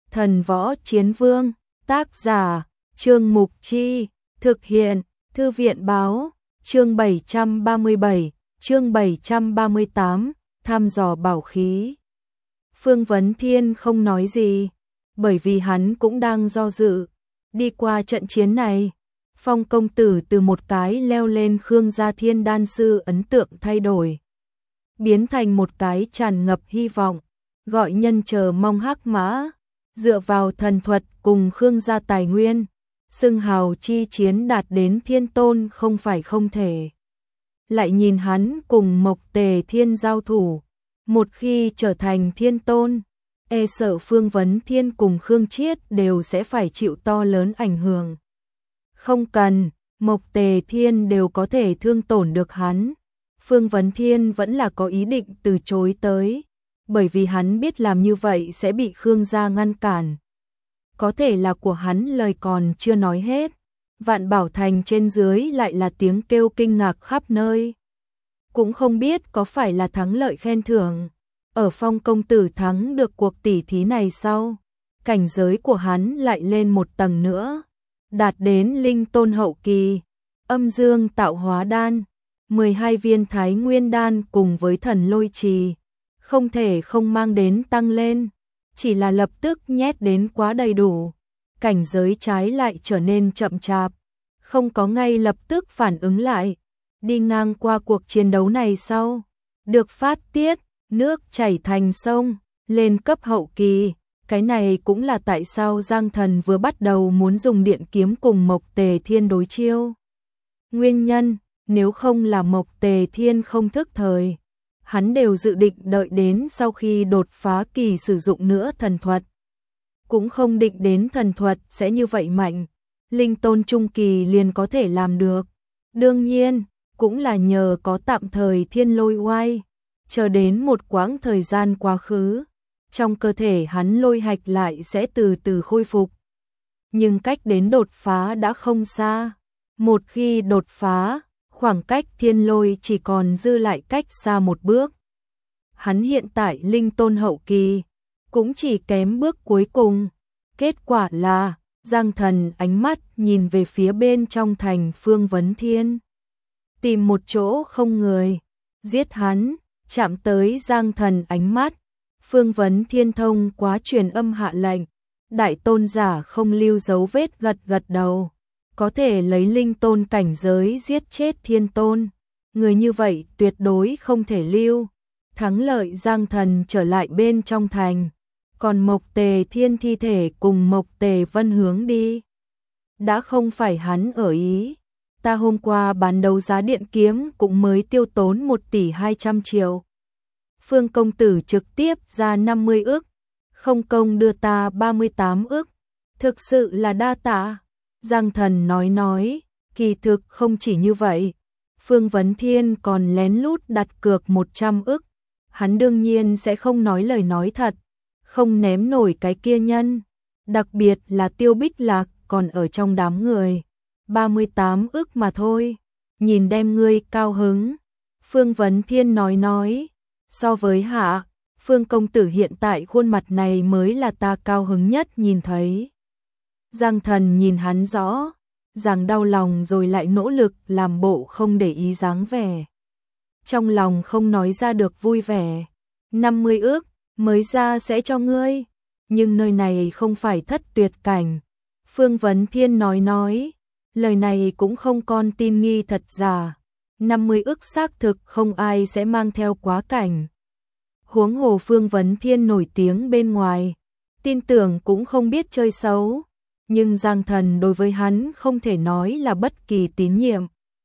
Thần Võ Chiến Vương, tác giả, Trương Mục Chi, thực hiện, Thư viện Báo, chương 737, chương 738, thăm dò bảo khí. Phương Vấn Thiên không nói gì, bởi vì hắn cũng đang do dự. Đi qua trận chiến này, Phong công tử từ một cái leo lên Khương gia Thiên Đan sư ấn tượng thay đổi, biến thành một cái tràn ngập hy vọng, gọi nhân chờ mong hắc mã, dựa vào thần thuật cùng Khương gia tài nguyên, xưng hào chi chiến đạt đến thiên tôn không phải không thể. Lại nhìn hắn cùng Mộc Tề Thiên giao thủ, một khi trở thành thiên tôn, e sợ Phương Vấn Thiên cùng Khương Chiết đều sẽ phải chịu to lớn ảnh hưởng. Không cần, Mộc Tề Thiên đều có thể thương tổn được hắn. Phương Vấn Thiên vẫn là có ý định từ chối tới, bởi vì hắn biết làm như vậy sẽ bị Khương gia ngăn cản. Có thể là của hắn lời còn chưa nói hết, Vạn Bảo Thành trên dưới lại là tiếng kêu kinh ngạc khắp nơi. Cũng không biết có phải là thắng lợi khen thưởng. Ở Phong công tử thắng được cuộc tỉ thí này sau, cảnh giới của hắn lại lên một tầng nữa, đạt đến linh tôn hậu kỳ, âm dương tạo hóa đan, 12 viên thái nguyên đan cùng với thần lôi trì, không thể không mang đến tăng lên, chỉ là lập tức nhét đến quá đầy đủ, cảnh giới trái lại trở nên chậm chạp, không có ngay lập tức phản ứng lại. Đi ngang qua cuộc chiến đấu này sau, được phát tiết, nước chảy thành sông, lên cấp hậu kỳ. Cái này cũng là tại sao Giang Thần vừa bắt đầu muốn dùng điện kiếm cùng Mộc Tề Thiên đối chiêu. Nguyên nhân, nếu không là Mộc Tề Thiên không thức thời, hắn đều dự định đợi đến sau khi đột phá kỳ sử dụng nữa thần thuật. Cũng không định đến thần thuật sẽ như vậy mạnh, linh tôn trung kỳ liền có thể làm được. Đương nhiên, cũng là nhờ có tạm thời thiên lôi oai, chờ đến một quãng thời gian quá khứ, trong cơ thể hắn lôi hạch lại sẽ từ từ khôi phục. Nhưng cách đến đột phá đã không xa, một khi đột phá, khoảng cách thiên lôi chỉ còn dư lại cách xa một bước. Hắn hiện tại linh tôn hậu kỳ, cũng chỉ kém bước cuối cùng. Kết quả là, Giang Thần ánh mắt nhìn về phía bên trong thành Phương Vấn Thiên. Tìm một chỗ không người, giết hắn, chạm tới Giang Thần ánh mắt. Phương Vấn Thiên thông quá truyền âm hạ lệnh, đại tôn giả không lưu dấu vết gật gật đầu. Có thể lấy linh tôn cảnh giới giết chết thiên tôn, người như vậy tuyệt đối không thể lưu. Thắng lợi Giang Thần trở lại bên trong thành, còn Mộc Tề Thiên thi thể cùng Mộc Tề Vân hướng đi. Đã không phải hắn ở ý, ta hôm qua bán đấu giá điện kiếm cũng mới tiêu tốn 1 tỷ 200 triệu. Phương công tử trực tiếp ra 50 ức, không công đưa ta 38 ức, thực sự là đa tạ. Giang Thần nói, kỳ thực không chỉ như vậy, Phương Vấn Thiên còn lén lút đặt cược 100 ức, hắn đương nhiên sẽ không nói lời nói thật, không ném nổi cái kia nhân, đặc biệt là Tiêu Bích Lạc còn ở trong đám người, 38 ức mà thôi, nhìn đem ngươi cao hứng. Phương Vấn Thiên nói, so với hạ, Phương công tử hiện tại khuôn mặt này mới là ta cao hứng nhất nhìn thấy. Giang Thần nhìn hắn rõ, ràng đau lòng rồi lại nỗ lực làm bộ không để ý dáng vẻ. Trong lòng không nói ra được vui vẻ, 50 ức mới ra sẽ cho ngươi, nhưng nơi này không phải thất tuyệt cảnh. Phương Vấn Thiên nói, lời này cũng không con tin nghi thật giả, 50 ức xác thực không ai sẽ mang theo quá cảnh. Huống hồ Phương Vấn Thiên nổi tiếng bên ngoài, tin tưởng cũng không biết chơi xấu, nhưng Giang Thần đối với hắn không thể nói là bất kỳ tín nhiệm.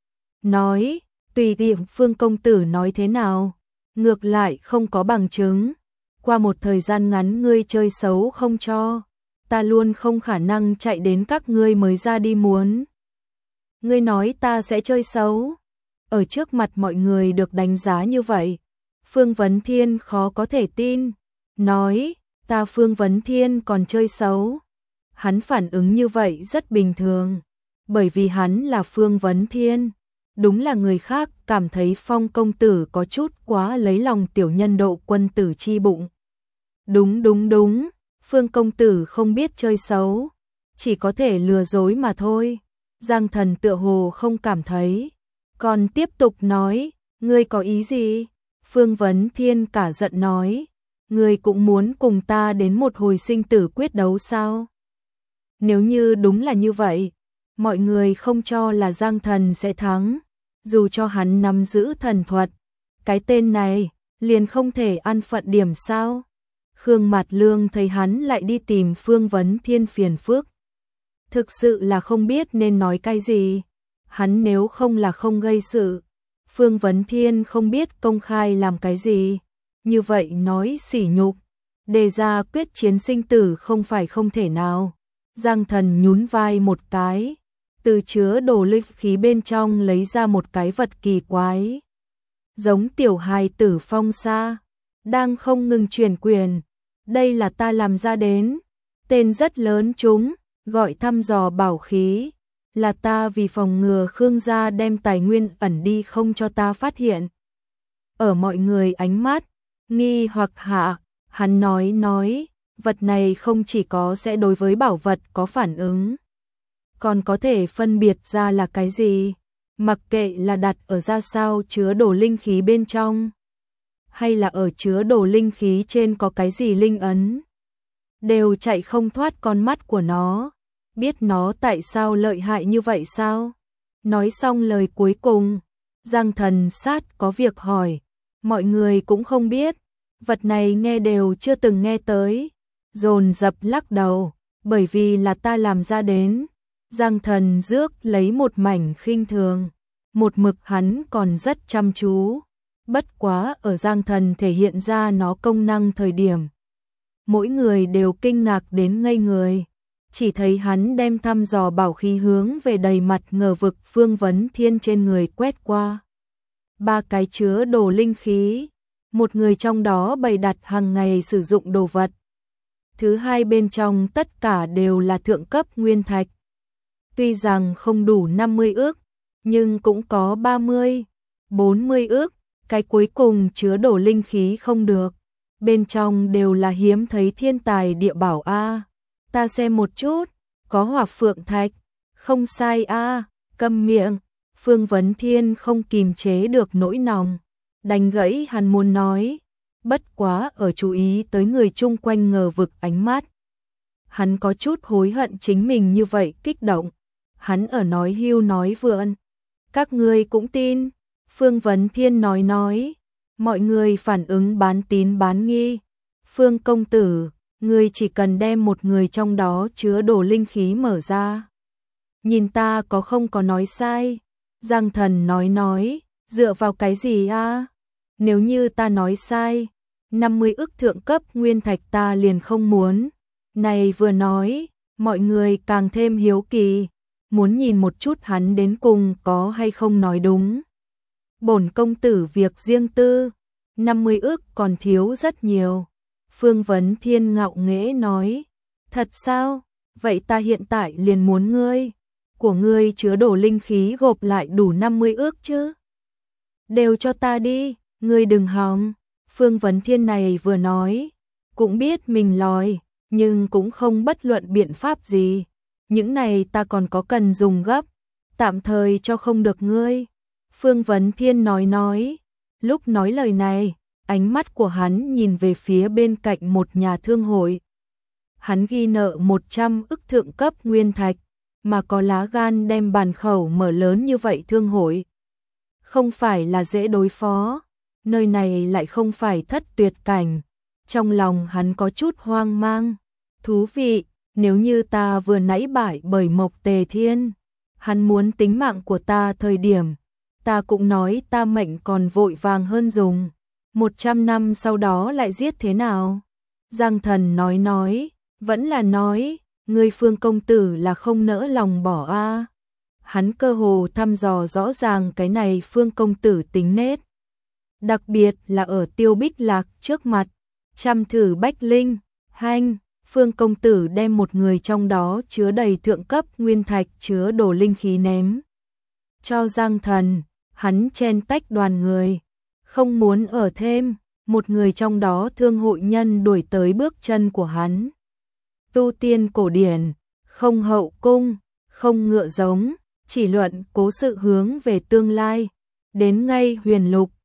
Nói, tùy tiệm Phương công tử nói thế nào, ngược lại không có bằng chứng. Qua một thời gian ngắn ngươi chơi xấu không cho, ta luôn không khả năng chạy đến các ngươi mới ra đi muốn. Ngươi nói ta sẽ chơi xấu, ở trước mặt mọi người được đánh giá như vậy. Phương Vấn Thiên khó có thể tin, nói, ta Phương Vấn Thiên còn chơi xấu. Hắn phản ứng như vậy rất bình thường, bởi vì hắn là Phương Vấn Thiên. Đúng là người khác cảm thấy Phong công tử có chút quá lấy lòng tiểu nhân độ quân tử chi bụng. Đúng, Phương công tử không biết chơi xấu, chỉ có thể lừa dối mà thôi. Giang Thần tựa hồ không cảm thấy, còn tiếp tục nói, ngươi có ý gì? Phương Vấn Thiên cả giận nói, ngươi cũng muốn cùng ta đến một hồi sinh tử quyết đấu sao? Nếu như đúng là như vậy, mọi người không cho là Giang Thần sẽ thắng, dù cho hắn nắm giữ thần thuật, cái tên này liền không thể ăn phận điểm sao? Khương Mạt Lương thấy hắn lại đi tìm Phương Vấn Thiên phiền phức, thực sự là không biết nên nói cái gì. Hắn nếu không là không gây sự, Phương Vấn Thiên không biết công khai làm cái gì, như vậy nói sỉ nhục, đề ra quyết chiến sinh tử không phải không thể nào. Giang Thần nhún vai một cái, từ chứa đồ linh khí bên trong lấy ra một cái vật kỳ quái, giống tiểu hài tử phong sa, đang không ngừng chuyển quyền. Đây là ta làm ra đến, tên rất lớn chúng, gọi thăm dò bảo khí, là ta vì phòng ngừa Khương gia đem tài nguyên ẩn đi không cho ta phát hiện. Ở mọi người ánh mắt nghi hoặc hạ, hắn nói, vật này không chỉ có sẽ đối với bảo vật có phản ứng, còn có thể phân biệt ra là cái gì, mặc kệ là đặt ở ra sao chứa đồ linh khí bên trong, hay là ở chứa đồ linh khí trên có cái gì linh ấn, đều chạy không thoát con mắt của nó. Biết nó tại sao lợi hại như vậy sao? Nói xong lời cuối cùng, Giang Thần sát có việc hỏi, mọi người cũng không biết, vật này nghe đều chưa từng nghe tới, dồn dập lắc đầu, bởi vì là ta làm ra đến. Giang Thần rước lấy một mảnh khinh thường, một mực hắn còn rất chăm chú, bất quá ở Giang Thần thể hiện ra nó công năng thời điểm, mỗi người đều kinh ngạc đến ngây người. Chỉ thấy hắn đem thăm dò bảo khí hướng về đầy mặt ngờ vực Phương Vấn Thiên trên người quét qua. 3 cái chứa đồ linh khí, một người trong đó bày đặt hàng ngày sử dụng đồ vật. Thứ hai bên trong tất cả đều là thượng cấp nguyên thạch. Tuy rằng không đủ 50 ước, nhưng cũng có 30, 40 ước, cái cuối cùng chứa đồ linh khí không được. Bên trong đều là hiếm thấy thiên tài địa bảo a. Ta xem một chút, có hỏa phượng thạch, không sai a. Câm miệng. Phương Vấn Thiên không kìm chế được nỗi lòng, đành gãy hắn muốn nói, bất quá ở chú ý tới người chung quanh ngờ vực ánh mắt. Hắn có chút hối hận chính mình như vậy kích động, hắn ở nói hưu nói vượn. Các ngươi cũng tin? Phương Vấn Thiên nói, mọi người phản ứng bán tín bán nghi. Phương công tử, ngươi chỉ cần đem một người trong đó chứa đồ linh khí mở ra. Nhìn ta có không có nói sai? Giang Thần nói, dựa vào cái gì a? Nếu như ta nói sai, 50 ức thượng cấp nguyên thạch ta liền không muốn. Này vừa nói, mọi người càng thêm hiếu kỳ, muốn nhìn một chút hắn đến cùng có hay không nói đúng. Bổn công tử việc riêng tư, 50 ức còn thiếu rất nhiều. Phương Vấn Thiên ngạo nghễ nói, thật sao? Vậy ta hiện tại liền muốn ngươi. Của ngươi chứa đồ linh khí gộp lại đủ 50 ước chứ? Đều cho ta đi, ngươi đừng hòng. Phương Vấn Thiên này vừa nói, cũng biết mình lòi, nhưng cũng không bất luận biện pháp gì. Những này ta còn có cần dùng gấp, tạm thời cho không được ngươi. Phương Vấn Thiên nói, lúc nói lời này, ánh mắt của hắn nhìn về phía bên cạnh một nhà thương hội. Hắn ghi nợ 100 ức thượng cấp nguyên thạch, mà có lá gan đem bàn khẩu mở lớn như vậy thương hội. Không phải là dễ đối phó, nơi này lại không phải thất tuyệt cảnh. Trong lòng hắn có chút hoang mang. Thú vị, nếu như ta vừa nãy bại bởi Mộc Tề Thiên, hắn muốn tính mạng của ta thời điểm, ta cũng nói ta mệnh còn vội vàng hơn dùng. 100 năm sau đó lại giết thế nào? Giang Thần nói, vẫn là nói, ngươi Phương công tử là không nỡ lòng bỏ a. Hắn cơ hồ thăm dò rõ ràng cái này Phương công tử tính nết. Đặc biệt là ở Tiêu Bích Lạc trước mặt, chăm thử bách linh, hanh, Phương công tử đem một người trong đó chứa đầy thượng cấp nguyên thạch chứa đồ linh khí ném cho Giang Thần, hắn chen tách đoàn người, không muốn ở thêm, một người trong đó thương hội nhân đuổi tới bước chân của hắn. tu tiên cổ điển, không hậu cung, không ngựa giống, chỉ luận cố sự hướng về tương lai. Đến ngay huyền lục,